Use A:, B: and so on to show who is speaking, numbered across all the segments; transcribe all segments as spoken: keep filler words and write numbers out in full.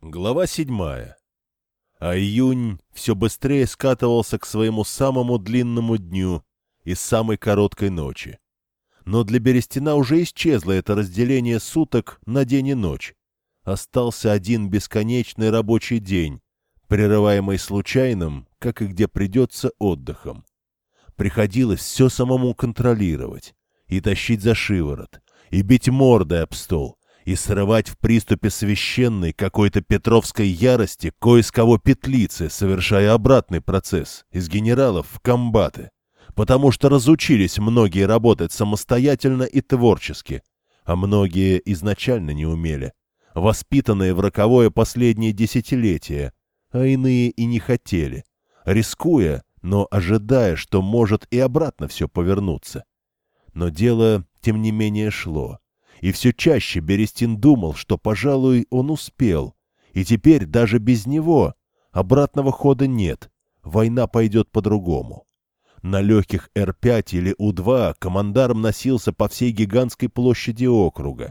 A: Глава седьмая. А июнь все быстрее скатывался к своему самому длинному дню и самой короткой ночи. Но для Берестина уже исчезло это разделение суток на день и ночь. Остался один бесконечный рабочий день, прерываемый случайным, как и где придется, отдыхом. Приходилось все самому контролировать, и тащить за шиворот, и бить мордой об стол, и срывать в приступе священной какой-то петровской ярости кое с кого петлицы, совершая обратный процесс из генералов в комбаты, потому что разучились многие работать самостоятельно и творчески, а многие изначально не умели, воспитанные в роковое последнее десятилетие, а иные и не хотели, рискуя, но ожидая, что может и обратно все повернуться. Но дело, тем не менее, шло. И все чаще Берестин думал, что, пожалуй, он успел. И теперь даже без него обратного хода нет. Война пойдет по-другому. На легких Р пять или У два командарм носился по всей гигантской площади округа.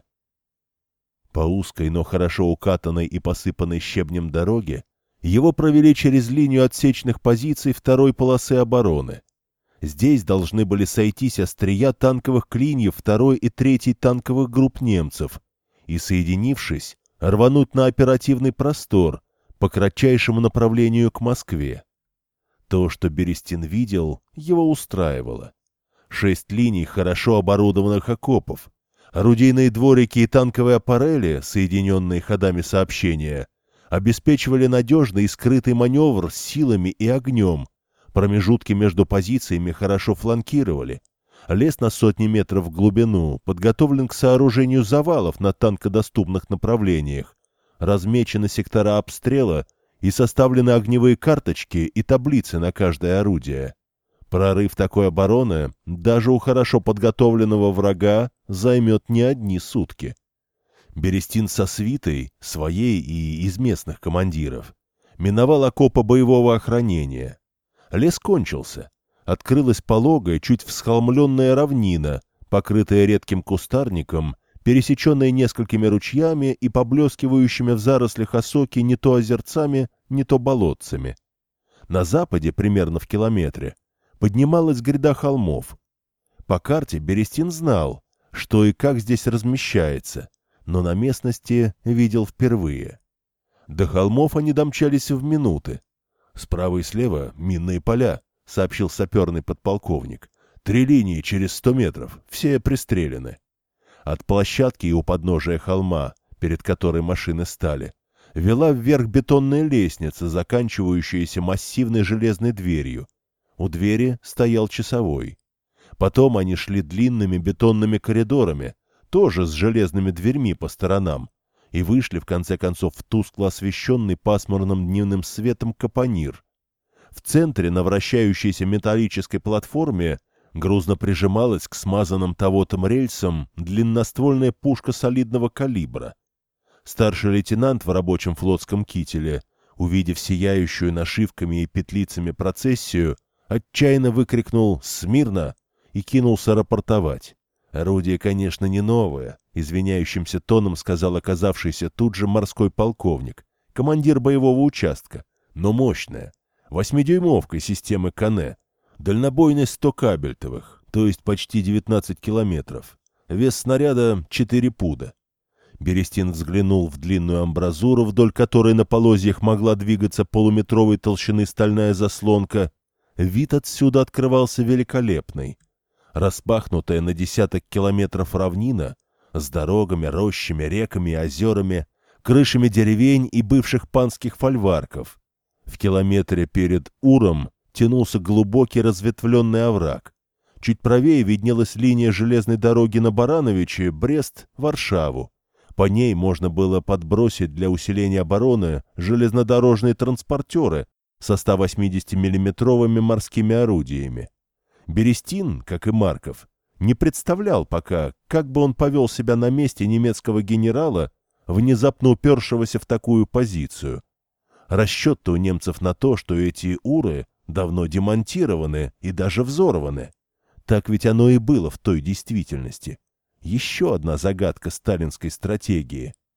A: По узкой, но хорошо укатанной и посыпанной щебнем дороге его провели через линию отсечных позиций второй полосы обороны. Здесь должны были сойтись острия танковых клиньев второй и третьей танковых групп немцев и, соединившись, рвануть на оперативный простор по кратчайшему направлению к Москве. То, что Берестин видел, его устраивало. Шесть линий хорошо оборудованных окопов, орудийные дворики и танковые аппарели, соединенные ходами сообщения, обеспечивали надежный и скрытый маневр с силами и огнем. Промежутки между позициями хорошо фланкировали. Лес на сотни метров в глубину подготовлен к сооружению завалов на танкодоступных направлениях. Размечены сектора обстрела и составлены огневые карточки и таблицы на каждое орудие. Прорыв такой обороны даже у хорошо подготовленного врага займет не одни сутки. Берестин со свитой, своей и из местных командиров, миновал окопы боевого охранения. Лес кончился. Открылась пологая, чуть всхолмленная равнина, покрытая редким кустарником, пересеченная несколькими ручьями и поблескивающими в зарослях осоки не то озерцами, не то болотцами. На западе, примерно в километре, поднималась гряда холмов. По карте Берестин знал, что и как здесь размещается, но на местности видел впервые. До холмов они домчались в минуты. «Справа и слева минные поля», — сообщил саперный подполковник. «Три линии через сто метров, все пристрелены». От площадки и у подножия холма, перед которой машины стали, вела вверх бетонная лестница, заканчивающаяся массивной железной дверью. У двери стоял часовой. Потом они шли длинными бетонными коридорами, тоже с железными дверьми по сторонам, и вышли, в конце концов, в тускло освещенный пасмурным дневным светом капонир. В центре на вращающейся металлической платформе грузно прижималась к смазанным тавотом рельсам длинноствольная пушка солидного калибра. Старший лейтенант в рабочем флотском кителе, увидев сияющую нашивками и петлицами процессию, отчаянно выкрикнул «Смирно!» и кинулся рапортовать. Орудие, конечно, не новое, извиняющимся тоном сказал оказавшийся тут же морской полковник, командир боевого участка, но мощное, восьмидюймовкой системы Кане, дальнобойность сто кабельтовых, то есть почти девятнадцать километров, вес снаряда четыре пуда. Берестин взглянул в длинную амбразуру, вдоль которой на полозьях могла двигаться полуметровой толщины стальная заслонка. Вид отсюда открывался великолепный. Распахнутая на десяток километров равнина с дорогами, рощами, реками и озерами, крышами деревень и бывших панских фольварков. В километре перед Уром тянулся глубокий разветвленный овраг. Чуть правее виднелась линия железной дороги на Барановичи, Брест, Варшаву. По ней можно было подбросить для усиления обороны железнодорожные транспортеры со ста восьмидесятимиллиметровыми морскими орудиями. Берестин, как и Марков, не представлял пока, как бы он повел себя на месте немецкого генерала, внезапно упершегося в такую позицию. Расчет-то у немцев на то, что эти уры давно демонтированы и даже взорваны. Так ведь оно и было в той действительности. Еще одна загадка сталинской стратегии.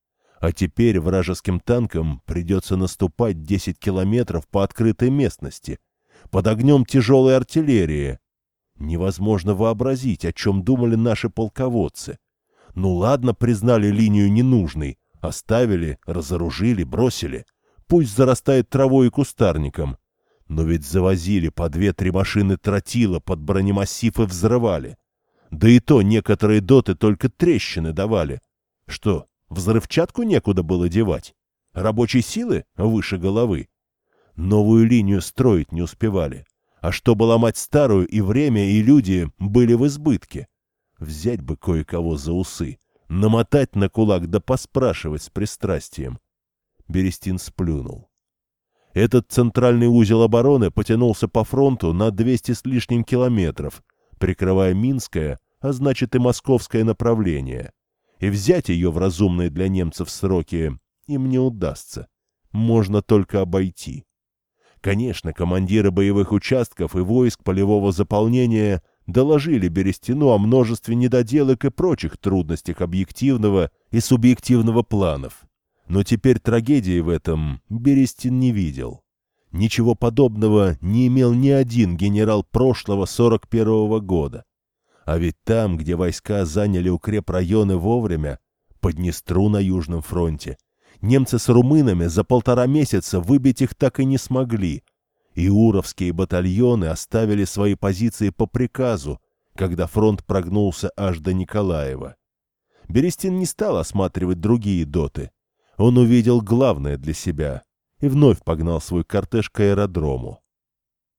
A: А теперь вражеским танкам придется наступать десять километров по открытой местности, под огнем тяжелой артиллерии. Невозможно вообразить, о чем думали наши полководцы. Ну ладно, признали линию ненужной, оставили, разоружили, бросили. Пусть зарастает травой и кустарником. Но ведь завозили по две-три машины тротила под бронемассив и взрывали. Да и то некоторые доты только трещины давали. Что, взрывчатку некуда было девать? Рабочей силы выше головы? Новую линию строить не успевали. А чтобы ломать старую, и время, и люди были в избытке. Взять бы кое-кого за усы, намотать на кулак да поспрашивать с пристрастием. Берестин сплюнул. Этот центральный узел обороны потянулся по фронту на двести с лишним километров, прикрывая Минское, а значит и Московское направление. И взять ее в разумные для немцев сроки им не удастся. Можно только обойти. Конечно, командиры боевых участков и войск полевого заполнения доложили Берестину о множестве недоделок и прочих трудностях объективного и субъективного планов. Но теперь трагедии в этом Берестин не видел. Ничего подобного не имел ни один генерал прошлого сорок первого года. А ведь там, где войска заняли укрепрайоны вовремя, по Днестру на Южном фронте, немцы с румынами за полтора месяца выбить их так и не смогли, и уровские батальоны оставили свои позиции по приказу, когда фронт прогнулся аж до Николаева. Берестин не стал осматривать другие доты. Он увидел главное для себя и вновь погнал свой кортеж к аэродрому.